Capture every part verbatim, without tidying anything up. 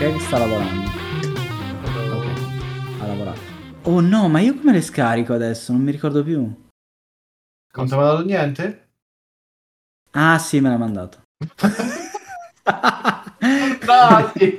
è che sta lavorando? Ok, ha lavorato. Oh no, ma io come le scarico adesso? Non mi ricordo più. Non ti ha mandato niente? Ah sì, me l'ha mandato. Dai!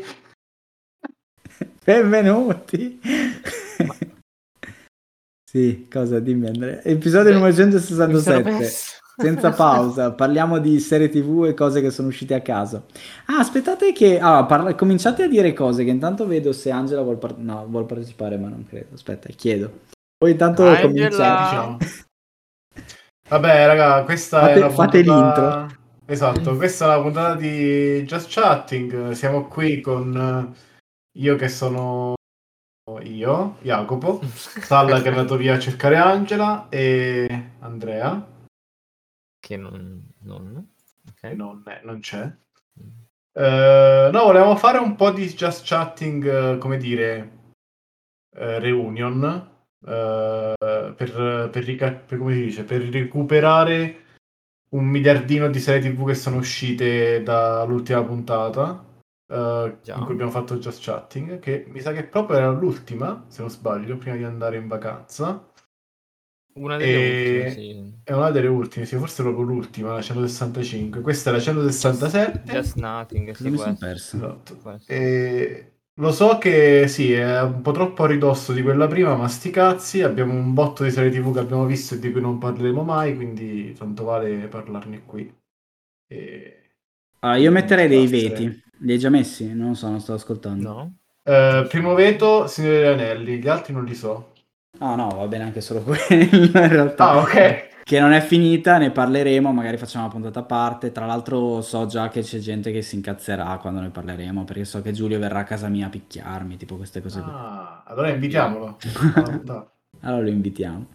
Benvenuti. Ma- Sì, cosa? Dimmi Andrea. Episodio Beh, numero mi sono centosessantasette. perso. Senza pausa. Parliamo di serie tivù e cose che sono uscite a caso. Ah, aspettate che... Ah, parla... cominciate a dire cose che intanto vedo se Angela vuol, par- no, vuol partecipare, ma non credo. Aspetta, chiedo. Poi intanto cominciate. Angela! Diciamo. Vabbè, raga, questa è Fate, una fate l'intro. puntata... Esatto, questa è la puntata di Just Chatting. Siamo qui con io che sono io, Jacopo, Salla che è andato via a cercare Angela e Andrea, Che non... non... che Ok. non, è- non c'è. Eh, no, volevamo fare un po' di Just Chatting, eh, come dire, eh, reunion, eh, per, per, rica- per- come si dice, per recuperare un miliardino di serie tivù che sono uscite dall'ultima puntata, eh, Già. in cui abbiamo fatto Just Chatting, che mi sa che proprio era l'ultima, se non sbaglio, prima di andare in vacanza. Una delle E ultime, sì. è una delle ultime, sì, forse proprio l'ultima, la centosessantacinque. Questa è la Just, centosessantasette. just Nothing, Cosa sì, mi può sono essere. perso? Esatto. Può essere. E lo so che sì, è un po' troppo a ridosso di quella prima, ma sti cazzi, abbiamo un botto di serie tivù che abbiamo visto e di cui non parleremo mai, quindi tanto vale parlarne qui. E... Allora, io metterei dei chiacchiere. veti. Li hai già messi? Non lo so, non sto ascoltando. No? Eh, primo veto, Signore degli Anelli, gli altri non li so. Ah no, va bene anche solo quello in realtà. Ah, ok. Che non è finita, ne parleremo, magari facciamo una puntata a parte. Tra l'altro so già che c'è gente che si incazzerà quando ne parleremo, perché so che Giulio verrà a casa mia a picchiarmi, tipo queste cose qui. Ah, allora invitiamolo alla puntata. Allora lo invitiamo.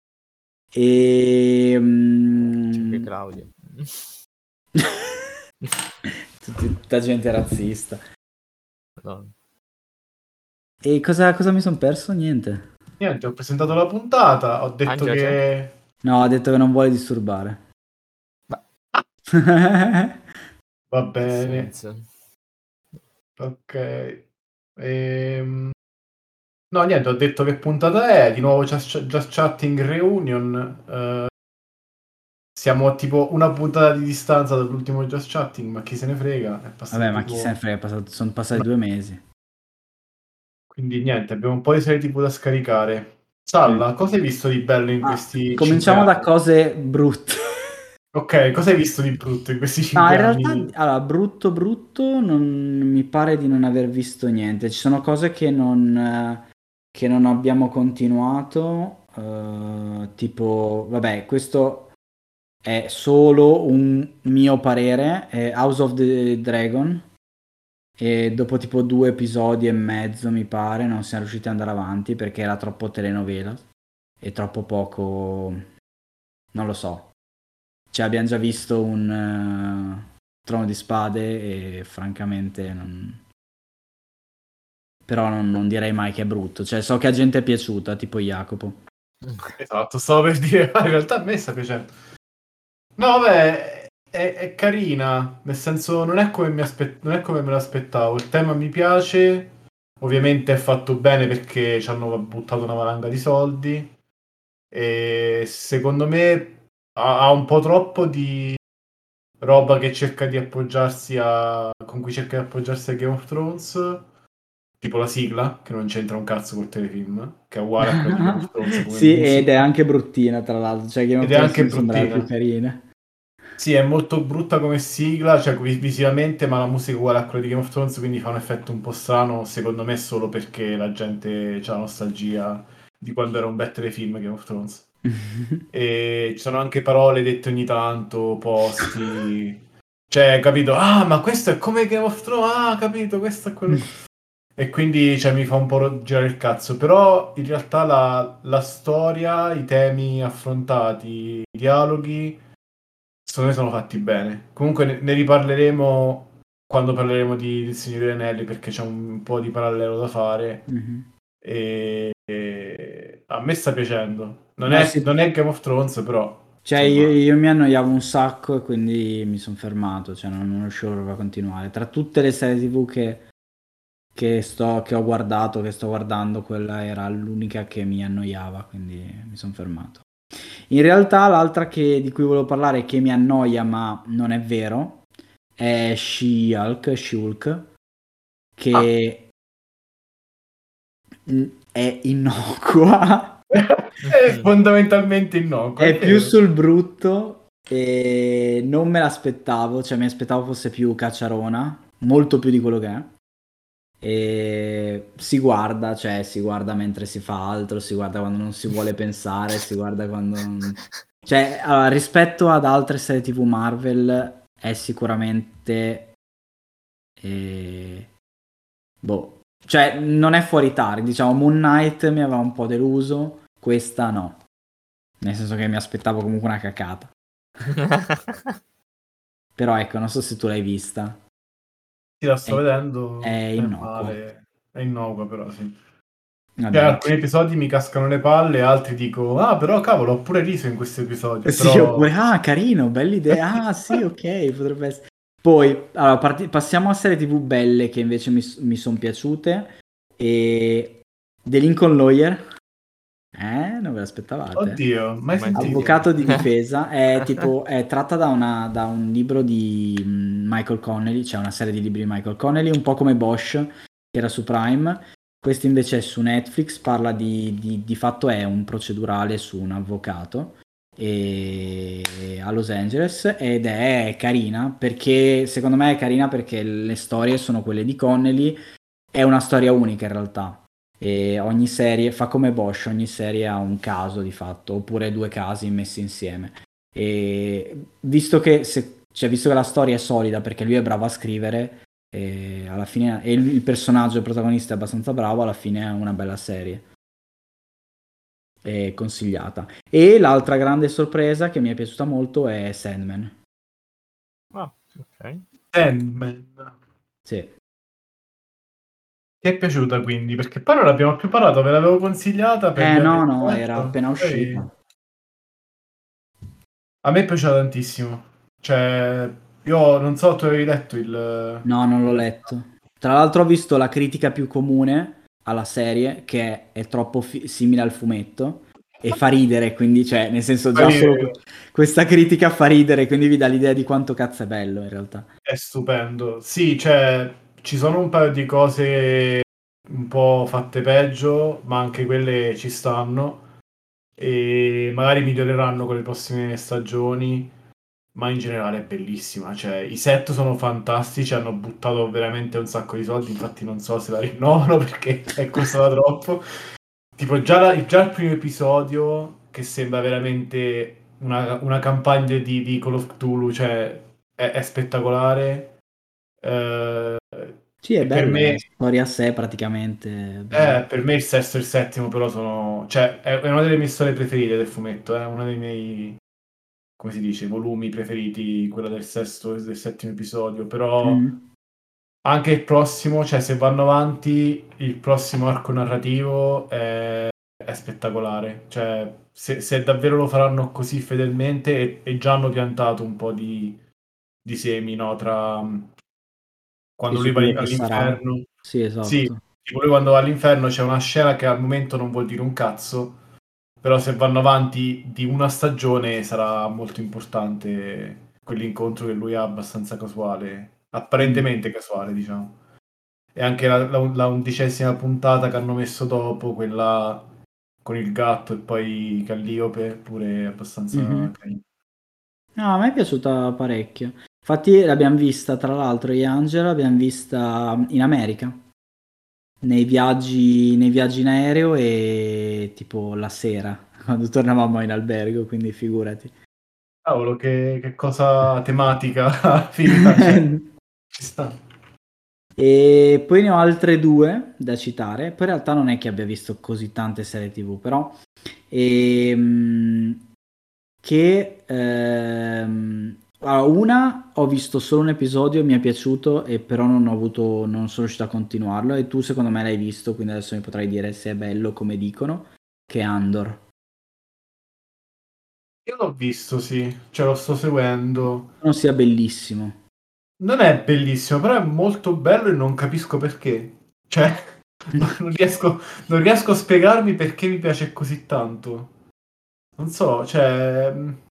E... C'è mm, qui Claudio. tutti- tutta gente razzista. No. E cosa, cosa mi sono perso? Niente. Niente, ho presentato la puntata, ho detto Angela c'è? che... No, ha detto che non vuole disturbare. Ma Va che bene, senso? ok. Ehm, No, niente, ho detto che puntata è, di nuovo Just, Just Chatting Reunion. eh, Siamo a tipo una puntata di distanza dall'ultimo Just Chatting, ma chi se ne frega, è passato Vabbè, ma chi se ne tipo... frega, è passato- sono passati due mesi. Quindi niente, abbiamo un po' di serie tivù da scaricare. Mm. Salla, cosa hai visto di bello in Ah, questi cinque cominciamo da anni? cose brutte. Ok, cosa hai visto di brutto in questi No, cinque in realtà, anni? allora, brutto brutto, non mi pare di non aver visto niente. Ci sono cose che non, eh, che non abbiamo continuato, eh, tipo, vabbè, questo è solo un mio parere, è House of the Dragon, e dopo tipo due episodi e mezzo, mi pare, non siamo riusciti ad andare avanti perché era troppo telenovela e troppo poco, non lo so. Cioè, abbiamo già visto un eh, Trono di Spade e francamente non... Però non, non direi mai che è brutto. Cioè, so che a gente è piaciuta, tipo Jacopo. Esatto, stavo per dire, ma in realtà a me sta piacendo. No, vabbè, è, è carina, nel senso non è come mi aspe- non è come me l'aspettavo. Il tema mi piace, ovviamente è fatto bene perché ci hanno buttato una valanga di soldi e secondo me ha, ha un po' troppo di roba che cerca di appoggiarsi a... con cui cerca di appoggiarsi a Game of Thrones, tipo la sigla, che non c'entra un cazzo col telefilm, che è uguale a quella di Game of Thrones come Sì, ed è musica, anche bruttina, tra l'altro. Cioè, Game of ed è Thrones anche mi sembrava più bruttina. carina. Sì, è molto brutta come sigla, cioè vi- visivamente, ma la musica è uguale a quella di Game of Thrones, quindi fa un effetto un po' strano, secondo me solo perché la gente ha nostalgia di quando era un bel telefilm Game of Thrones. E ci sono anche parole dette ogni tanto, posti... Cioè, capito? Ah, ma questo è come Game of Thrones, ah, capito, questo è quello... E quindi, cioè, mi fa un po' ro- girare il cazzo, però in realtà la, la storia, i temi affrontati, i dialoghi secondo me sono fatti bene. Comunque ne, ne riparleremo quando parleremo di Il Signore degli Anelli perché c'è un po' di parallelo da fare Mhm. e, e a me sta piacendo. Non No, è, sì. non è Game of Thrones, però Cioè, io, insomma, io mi annoiavo un sacco e quindi mi sono fermato. Cioè, non, non riuscivo proprio a continuare. Tra tutte le serie tivù che che, sto, che ho guardato, che sto guardando, quella era l'unica che mi annoiava, quindi mi sono fermato. In realtà l'altra che, di cui volevo parlare che mi annoia, ma non è vero, è She-Hulk, She-Hulk, che mm, è innocua. È fondamentalmente innocuo, è È più vero. sul brutto e non me l'aspettavo, cioè mi aspettavo fosse più cacciarona, molto più di quello che è. E si guarda, cioè si guarda mentre si fa altro, si guarda quando non si vuole pensare, si guarda quando... Cioè, allora, rispetto ad altre serie tivù Marvel è sicuramente... eh, Boh, cioè non è fuori target, diciamo Moon Knight mi aveva un po' deluso, questa no. Nel senso che mi aspettavo comunque una cacata. Però ecco, non so se tu l'hai vista. Sì, la sto È, vedendo, è è innocua. male, è innocua però, sì. Cioè, Vabbè. alcuni episodi mi cascano le palle, altri dico, ah, però cavolo, ho pure riso in questo episodio. Sì, Però... oppure, ah, carino, bella idea. Ah, sì, ok, potrebbe essere. Poi, allora, parti- passiamo a serie tivù belle che invece mi, mi sono piaciute. E The Lincoln Lawyer. Eh, non ve l'aspettavate? Oddio, mai Mai sentito. Avvocato di difesa è tipo è tratta da, una, da un libro di mm, Michael Connelly, c'è una serie di libri di Michael Connelly, un po' come Bosch, che era su Prime. Questo invece è su Netflix, parla di, di, di fatto è un procedurale su un avvocato e, a Los Angeles ed è carina perché secondo me è carina perché le storie sono quelle di Connelly, è una storia unica in realtà. E ogni serie fa come Bosch, ogni serie ha un caso di fatto, oppure due casi messi insieme. E visto che, se, cioè, visto che la storia è solida perché lui è bravo a scrivere, e alla fine e il, il personaggio, il protagonista è abbastanza bravo, alla fine è una bella serie. È consigliata. E l'altra grande sorpresa che mi è piaciuta molto è Sandman. Ah, ok. Sandman. Sì. Ti è piaciuta quindi? Perché poi non l'abbiamo più parlato, ve l'avevo consigliata per Eh gli no, altri no, era aspetto, appena poi- uscita. A me è piaciuta tantissimo. Cioè, io non so, tu avevi letto il... No, non l'ho il- letto. Tra l'altro ho visto la critica più comune alla serie, che è troppo fi- simile al fumetto, e fa ridere, quindi, cioè, nel senso, già Poi solo que- questa critica fa ridere, quindi vi dà l'idea di quanto cazzo è bello, in realtà. È stupendo. Sì, cioè, ci sono un paio di cose un po' fatte peggio, ma anche quelle ci stanno. E magari miglioreranno con le prossime stagioni. Ma in generale è bellissima, cioè i set sono fantastici, hanno buttato veramente un sacco di soldi, infatti non so se la rinnovano perché è costata troppo. Tipo già, la- già il primo episodio, che sembra veramente una, una campagna di, di Call of Cthulhu, cioè è, è spettacolare. Eh, Sì, è e per bella, la me, storia a sé praticamente, è bella. eh, per me il sesto e il settimo però sono... cioè è, è una delle mie storie preferite del fumetto, è uno dei miei, come si dice, volumi preferiti, quello del sesto e del settimo episodio, però Mm. anche il prossimo, cioè se vanno avanti, il prossimo arco narrativo è, è spettacolare, cioè se, se davvero lo faranno così fedelmente e, e già hanno piantato un po' di, di semi, no, tra Sì, quando su lui va quello che sarà. all'inferno, Sì, sì, esatto. tipo lui quando va all'inferno c'è una scena che al momento non vuol dire un cazzo, però se vanno avanti di una stagione sarà molto importante quell'incontro che lui ha abbastanza casuale, Mm. apparentemente casuale, diciamo. E anche la, la- la undicesima puntata che hanno messo dopo, quella con il gatto e poi Calliope, pure abbastanza Mhm. carina. No, a me è piaciuta parecchio. Infatti l'abbiamo vista, tra l'altro, io e Angela, l'abbiamo vista in America. Nei viaggi, nei viaggi in aereo e tipo la sera, quando tornavamo in albergo, quindi figurati. Cavolo, che, che cosa tematica figa, cioè, ci sta. E poi ne ho altre due da citare. Poi in realtà non è che abbia visto così tante serie tivù, però ehm, che ehm, allora, una ho visto solo un episodio, mi è piaciuto e però non ho avuto, non sono riuscito a continuarlo e tu secondo me l'hai visto, quindi adesso mi potrai dire se è bello come dicono, che è Andor. Io l'ho visto, sì, cioè lo sto seguendo. Non sia bellissimo. Non è bellissimo, però è molto bello e non capisco perché. Cioè, non riesco, non riesco a spiegarmi perché mi piace così tanto. Non so, cioè...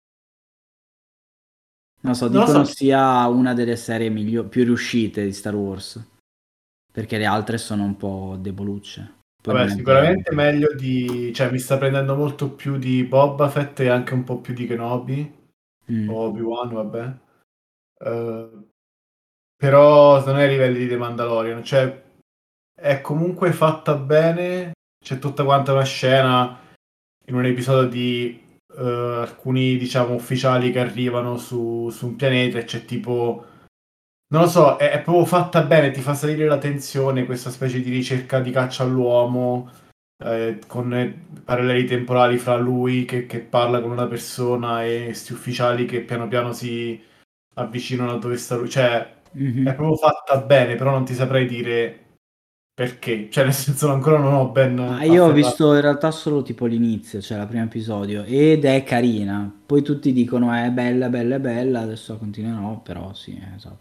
Non so, Non lo dicono so. sia una delle serie miglio- più riuscite di Star Wars, perché le altre sono un po' debolucce. Poi Vabbè, non è vero. sicuramente meglio di... Cioè, mi sta prendendo molto più di Boba Fett e anche un po' più di Kenobi. Mm. O Obi-Wan, vabbè. Eh, però non è ai livelli di The Mandalorian. Cioè, è comunque fatta bene. C'è tutta quanta una scena in un episodio di eh, alcuni, diciamo, ufficiali che arrivano su, su un pianeta e c'è tipo... Non lo so, è, è proprio fatta bene, ti fa salire la tensione, questa specie di ricerca di caccia all'uomo, eh, con eh, paralleli temporali fra lui che, che parla con una persona e questi ufficiali che piano piano si avvicinano a dove sta lui. Cioè, è Mhm. proprio fatta bene, però non ti saprei dire perché. Cioè, nel senso, ancora non ho ben Ma io ho afferrato. visto in realtà solo tipo l'inizio, cioè il primo episodio, ed è carina. Poi tutti dicono è bella, bella, bella, adesso continuerò, però sì, esatto.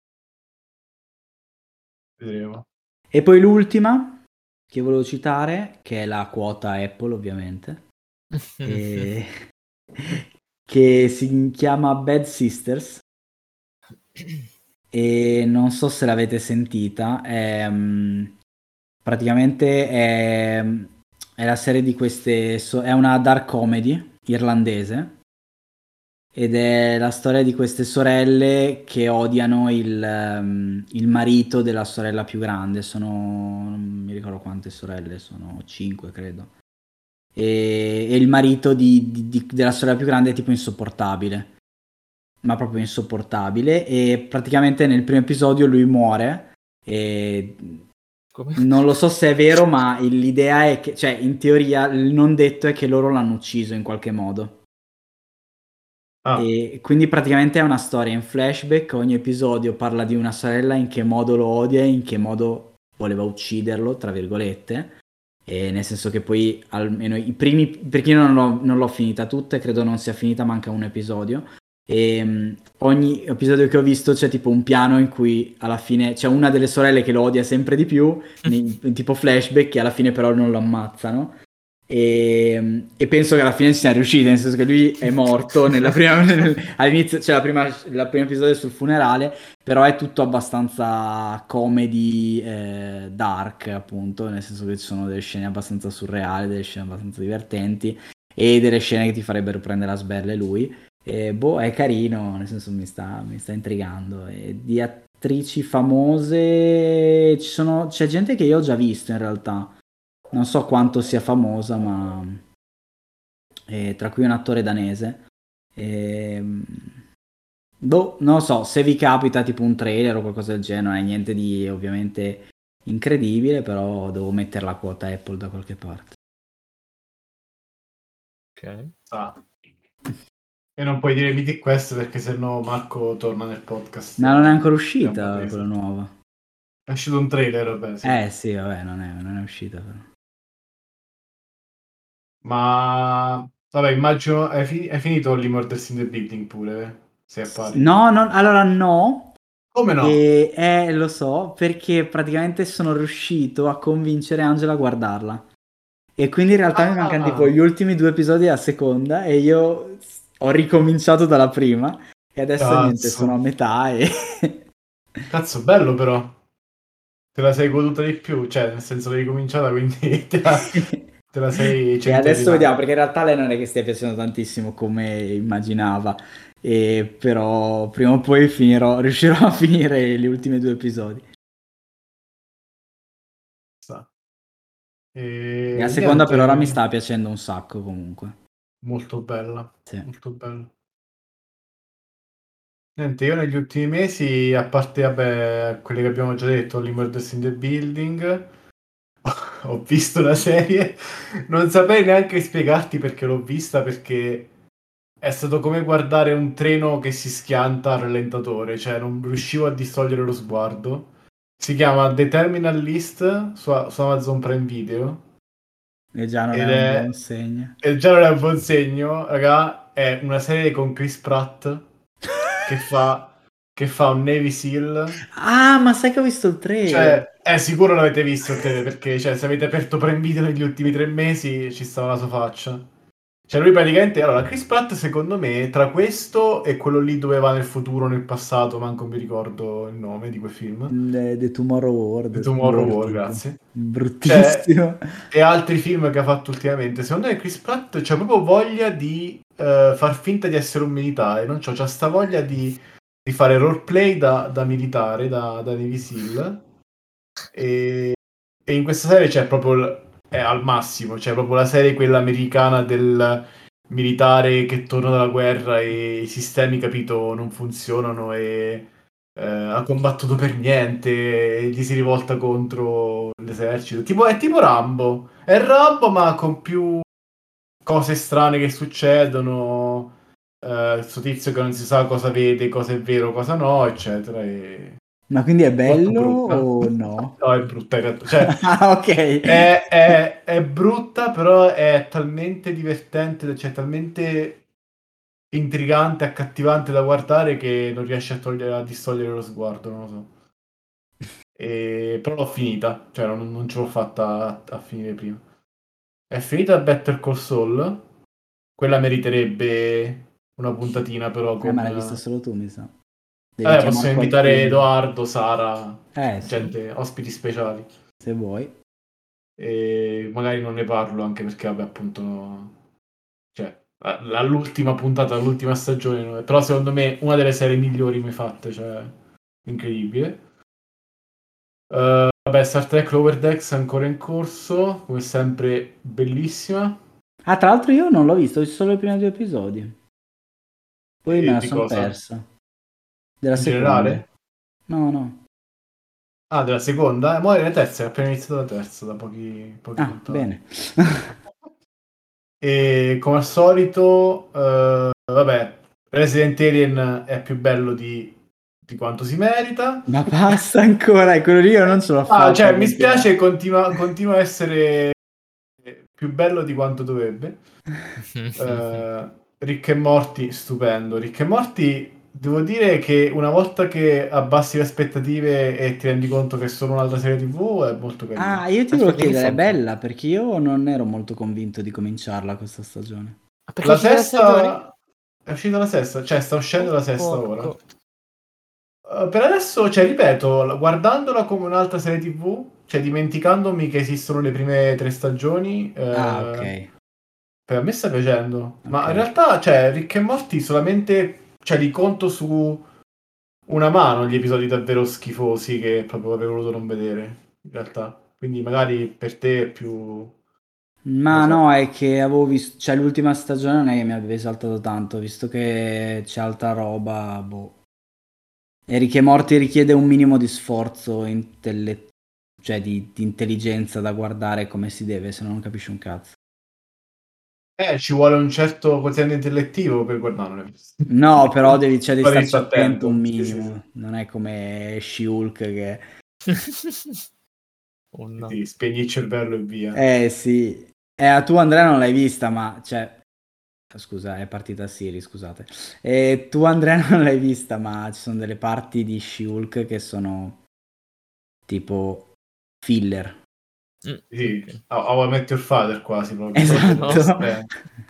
Vedremo. E poi l'ultima che volevo citare, che è la quota Apple ovviamente, e... che si chiama Bad Sisters, e non so se l'avete sentita, è, mm, praticamente è, è la serie di queste, so- è una dark comedy irlandese, ed è la storia di queste sorelle che odiano il, ehm, il marito della sorella più grande. Sono, non mi ricordo quante sorelle, sono cinque credo. E, e il marito di- di- di- della sorella più grande è tipo insopportabile, ma proprio insopportabile. E praticamente nel primo episodio lui muore. E Come? non lo so se è vero, ma il- l'idea è che, cioè, in teoria, il non detto è che loro l'hanno ucciso in qualche modo. Ah, E quindi praticamente è una storia in flashback, ogni episodio parla di una sorella, in che modo lo odia e in che modo voleva ucciderlo, tra virgolette, e nel senso che poi almeno i primi, perché io non l'ho, non l'ho finita tutta e credo non sia finita, manca un episodio, e mh, ogni episodio che ho visto c'è tipo un piano in cui alla fine c'è una delle sorelle che lo odia sempre di più, nei- tipo flashback, che alla fine però non lo ammazzano. E, e penso che alla fine ci siamo riusciti, nel senso che lui è morto nella prima, nel- all'inizio c'è la prima, la prima episodio sul funerale, però è tutto abbastanza comedy, eh, dark, appunto, nel senso che ci sono delle scene abbastanza surreali, delle scene abbastanza divertenti e delle scene che ti farebbero prendere a sberle lui. E, boh, è carino, nel senso mi sta, mi sta intrigando. E di attrici famose ci sono, c'è gente che io ho già visto in realtà. Non so quanto sia famosa, ma eh, tra cui un attore danese. Ehm, boh, non lo so, se vi capita tipo un trailer o qualcosa del genere, non è niente di ovviamente incredibile, però devo mettere la quota Apple da qualche parte. Ok. ah. E non puoi dire Mythic Quest perché sennò Marco torna nel podcast. Ma non è ancora Abbiamo uscita preso. quella nuova. È uscito un trailer, vabbè, sì. Eh sì, vabbè, non è, non è uscita però. Ma vabbè, immagino hai, fi- hai finito Only Murders in the Building pure, eh? Se è S- pari. No, non- allora no. Come no? E eh, lo so, perché praticamente sono riuscito a convincere Angela a guardarla. E quindi in realtà mi mancano tipo Ah, gli ultimi due episodi a seconda e io ho ricominciato dalla prima e adesso niente, sono a cazzo. metà e... Cazzo, bello però. Te la sei goduta di più, cioè, nel senso l'hai ricominciata, quindi te la, te la sei E adesso vediamo, centellinata. perché in realtà lei non è che stia piacendo tantissimo come immaginava, e però prima o poi finirò, riuscirò a finire gli ultimi due episodi. Sta. E la E seconda per ora mi niente, sta piacendo un sacco comunque. molto bella, Sì. molto bella. Niente, io negli ultimi mesi, a parte, vabbè, quelli che abbiamo già detto, Only Murders in the Building, ho visto la serie, non saprei neanche spiegarti perché l'ho vista, perché è stato come guardare un treno che si schianta al rallentatore, cioè non riuscivo a distogliere lo sguardo. Si chiama The Terminal List su, su Amazon Prime Video E già non è ed un buon è, segno. e già non è un buon segno, raga, è una serie con Chris Pratt che fa che fa un Navy Seal. Ah, ma sai che ho visto il trailer? Cioè, è sicuro l'avete visto il trailer, perché cioè, se avete aperto Prime Video negli ultimi tre mesi ci stava la sua faccia. Cioè lui praticamente, allora, Chris Pratt secondo me, tra questo e quello lì dove va nel futuro, nel passato, manco mi ricordo il nome di quel film. The, The Tomorrow War. The Tomorrow War, tipo. grazie. Bruttissimo. Cioè, e altri film che ha fatto ultimamente. Secondo me Chris Pratt c'ha proprio voglia di uh, far finta di essere un militare, non c'ho, c'ha sta voglia di, di fare roleplay da, da militare, da, da Navy Seal. E, e in questa serie c'è proprio il, è al massimo, c'è proprio la serie quella americana del militare che torna dalla guerra e i sistemi, capito, non funzionano e eh, ha combattuto per niente e gli si rivolta contro l'esercito. Tipo, è tipo Rambo, è Rambo ma con più cose strane che succedono, eh, il suo tizio che non si sa cosa vede, cosa è vero, cosa no, eccetera. E... Ma quindi è molto bello brutta. o no? No, è brutta, cioè, Ah, ok. è, è- è brutta, però è talmente divertente, cioè talmente intrigante, accattivante da guardare che non riesce a togliere, a distogliere lo sguardo, non lo so. E- però l'ho finita, cioè non, non ce l'ho fatta a, a finire prima. È finita Better Call Saul, quella meriterebbe una puntatina però Eh, con... ma l'hai vista solo tu, mi sa. Devi Eh, chiamare possiamo invitare qualcuno. Edoardo, Sara, Eh, sì, gente, ospiti speciali. se vuoi. E magari non ne parlo anche perché, vabbè, appunto, cioè, all'ultima puntata, all'ultima stagione, però secondo me una delle serie migliori mai fatte, cioè, incredibile. Uh, vabbè, Star Trek Lower Decks è ancora in corso, come sempre bellissima. Ah, tra l'altro io non l'ho visto, ho visto solo i primi due episodi. Poi me E la di sono cosa? persa. Della In seconda. generale? No, no. Ah, della seconda? Eh, mo' è la terza, è appena iniziata la terza, da pochi, pochi Ah, puntate. bene. E come al solito, eh, vabbè, Resident Alien è più bello di, di quanto si merita. Ma basta ancora, e quello lì io non ce l'ho Ah, fatta. cioè, mi perché- spiace, continua, continua a essere più bello di quanto dovrebbe. Eh, Rick e Morty, stupendo. Rick e Morty, devo dire che una volta che abbassi le aspettative e ti rendi conto che è solo un'altra serie tivù, è molto carino. Ah, io ti Aspetta, volevo di che chiedere, è senso? bella? Perché io non ero molto convinto di cominciarla questa stagione. Ah, perché La è uscita la stagione? sesta è uscita la sesta, cioè sta uscendo la sesta ora. Porco. Uh, per adesso, cioè, ripeto, guardandola come un'altra serie tivù, cioè dimenticandomi che esistono le prime tre stagioni, Ah, eh, ok. per me sta piacendo. Ma Ok. in realtà, cioè, Rick e Morty solamente, cioè, li conto su una mano gli episodi davvero schifosi che proprio avrei voluto non vedere, in realtà. Quindi magari per te è più... non lo Ma so. no, è che avevo visto, cioè l'ultima stagione non è che mi aveva esaltato tanto, visto che c'è altra roba, boh. E Rick e Morty richiede un minimo di sforzo, intelle- cioè di, di intelligenza da guardare come si deve, se no non capisci un cazzo. Eh, ci vuole un certo quoziente intellettivo per guardarlo. No, però devi, cioè, devi Devi starci stare attento un attento. Sì, sì, minimo, sì. non è come She-Hulk che... Oh no. Ti spegni il cervello e via. Eh sì, eh, tu Andrea non l'hai vista, ma cioè... Scusa, è partita Siri, scusate. E tu Andrea non l'hai vista, ma ci sono delle parti di She-Hulk che sono tipo filler. Mm, Sì, ok. How I Met Your Father quasi proprio. Esatto. Eh,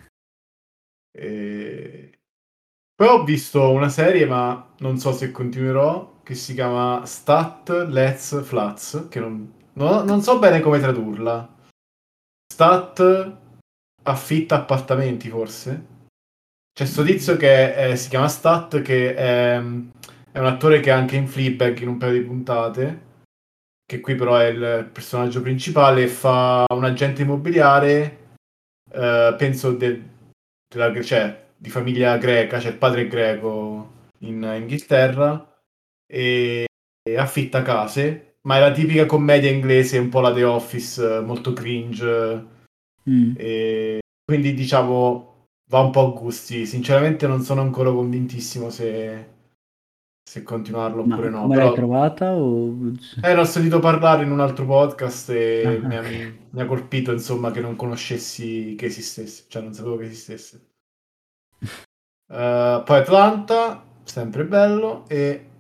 e... Poi ho visto una serie, ma non so se continuerò, che si chiama Stat Let's Flats, che non, non- non so bene come tradurla. Stat affitta appartamenti, forse? C'è sto tizio che eh, si chiama Stat, che è, è un attore che è anche in Fleabag in un paio di puntate, che qui però è il personaggio principale, e fa un agente immobiliare, eh, penso de- della, cioè, di famiglia greca, cioè il padre è greco in Inghilterra, e, e affitta case, ma è la tipica commedia inglese, un po' la The Office, eh, molto cringe, Mm. e quindi diciamo va un po' a gusti. Sinceramente non sono ancora convintissimo se, se continuarlo Ma oppure no, come l'hai però trovata? O... eh, ne ho sentito parlare in un altro podcast e Ah, mi ha, ok. mi ha colpito, insomma, che non conoscessi che esistesse, cioè non sapevo che esistesse. Uh, poi Atlanta, sempre bello, e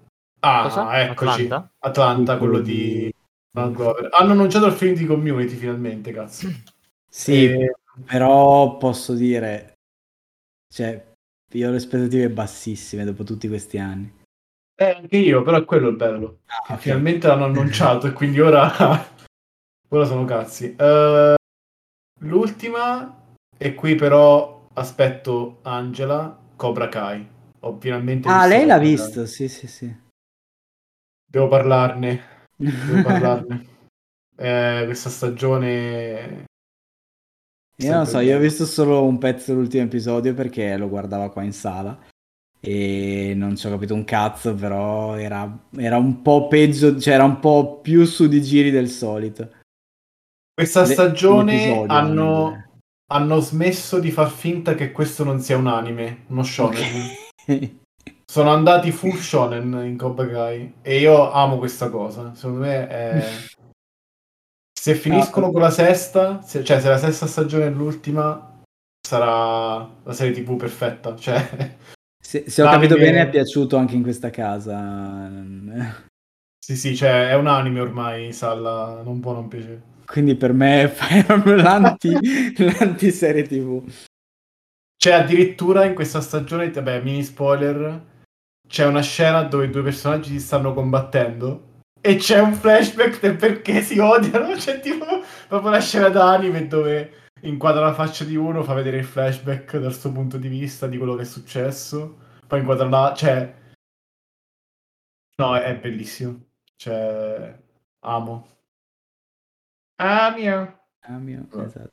Ah, Cosa? eccoci. Atlanta? Atlanta, Sì, quello quello di di- Donald Glover. Hanno annunciato il film di Community finalmente, cazzo. Sì, E- però posso dire, cioè, io ho le aspettative bassissime dopo tutti questi anni. Eh, anche io, però è quello il bello. Ah, Che ok. finalmente l'hanno annunciato e quindi ora, ora sono cazzi. Eh, l'ultima, e qui però aspetto Angela, Cobra Kai. Ho finalmente Ah, visto lei l'ha Cobra Kai. visto, sì, sì, sì. Devo parlarne, devo parlarne. Eh, questa stagione Io non sempre so, io ho bella. visto solo un pezzo dell'ultimo episodio perché lo guardava qua in sala e non ci ho capito un cazzo, però era, era un po' peggio, cioè era un po' più su di giri del solito. Questa Le- stagione l'episodio, voglio dire. hanno, hanno smesso di far finta che questo non sia un anime, uno shonen. Ok. Sono andati full shonen in Cobra Kai e io amo questa cosa. Secondo me è... se No, finiscono con la sesta, se- cioè se la sesta stagione è l'ultima, sarà la serie T V perfetta. Cioè, se, se ho capito bene è l'anime... piaciuto anche in questa casa. Sì, sì, cioè è un anime ormai, Salla, non può non piacere. Quindi per me è proprio l'anti, l'anti-serie tivù. C'è addirittura in questa stagione, vabbè, mini spoiler, c'è una scena dove i due personaggi si stanno combattendo e c'è un flashback del perché si odiano. C'è tipo proprio una scena d'anime dove inquadra la faccia di uno, fa vedere il flashback dal suo punto di vista di quello che è successo, poi inquadra la... cioè... no, è bellissimo. Cioè... amo. Ah, mio. Ah, mio, esatto.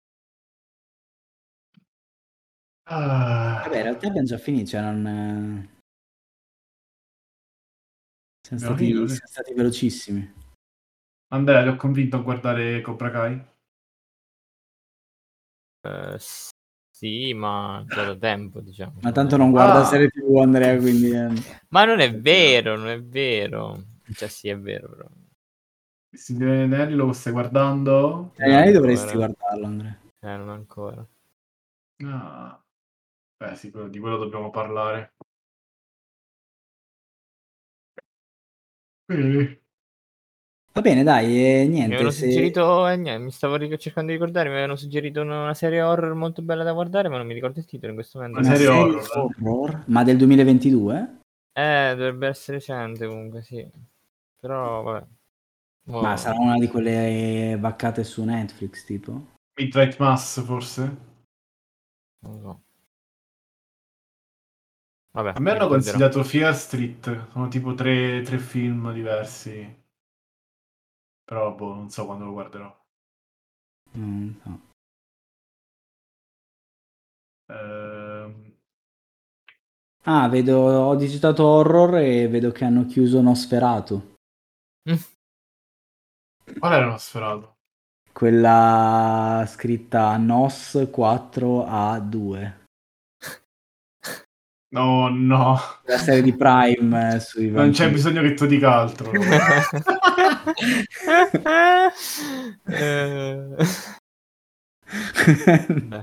Ah, Vabbè, in realtà abbiamo già finito, cioè non... eh, Siamo abbiamo stati, finito, sì. siamo stati velocissimi. Andrea, ti ho convinto a guardare Cobra Kai? Eh, sì, ma già da tempo, diciamo. Ma tanto non guarda Ah. serie tivù, Andrea, quindi... eh, Ma non è vero, non è vero. Cioè, sì, è vero, però. Il Signore degli Anelli lo stai guardando? Gli Non anni dovresti ancora. guardarlo, Andrea. Eh, non ancora. Ah. Beh, sì, quello- di quello dobbiamo parlare. Quindi, Va bene, dai, e Mi niente, avevano se... suggerito, eh, niente, mi stavo ric- cercando di ricordare, mi avevano suggerito una, una serie horror molto bella da guardare, ma non mi ricordo il titolo in questo momento. una Una serie serie horror, eh? horror, ma del duemilaventidue? Eh, dovrebbe essere recente comunque, sì. Però, vabbè. Ma Mo- sarà una di quelle vaccate su Netflix, tipo? Midnight Mass, forse? non lo so. Vabbè, A me mi hanno ricorderò. consigliato Fear Street, sono tipo tre, tre film diversi. Però, boh, non so quando lo guarderò. Non so. Ehm, Ah, vedo, ho digitato horror e vedo che hanno chiuso Nosferatu. Qual era Nosferatu? Quella scritta Nos quattro A due. No, no. La serie di Prime eh, sui Non c'è vampiri. bisogno che tu dica altro. Eh, beh.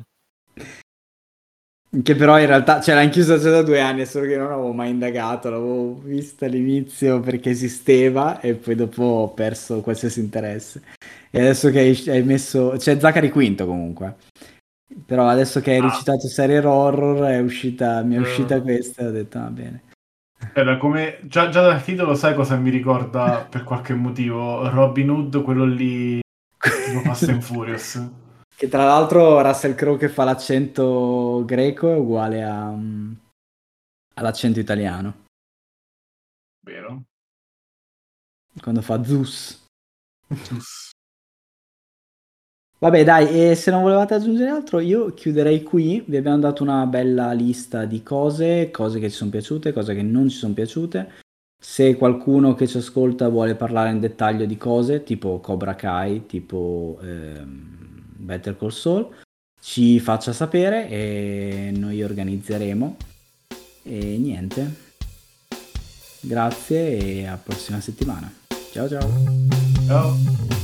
Che però in realtà, cioè l'hanno chiusa già da due anni, solo che non avevo mai indagato, l'avevo vista all'inizio perché esisteva e poi dopo ho perso qualsiasi interesse. E adesso che hai, hai messo, c'è Zachary Quinto comunque, però adesso che hai Ah. recitato serie horror è uscita, mi è uscita Mm. questa e ho detto va bene. Era come, già, già dal titolo sai cosa mi ricorda per qualche motivo? Robin Hood, quello lì tipo Fast and Furious. Che tra l'altro Russell Crowe che fa l'accento greco è uguale a, mm, all'accento italiano, Vero? quando fa Zeus. Sus. Vabbè, dai, e se non volevate aggiungere altro, io chiuderei qui. Vi abbiamo dato una bella lista di cose, cose che ci sono piaciute, cose che non ci sono piaciute. Se qualcuno che ci ascolta vuole parlare in dettaglio di cose, tipo Cobra Kai, tipo ehm, Better Call Saul, ci faccia sapere e noi organizzeremo. E niente. Grazie e alla prossima settimana. Ciao ciao. Ciao.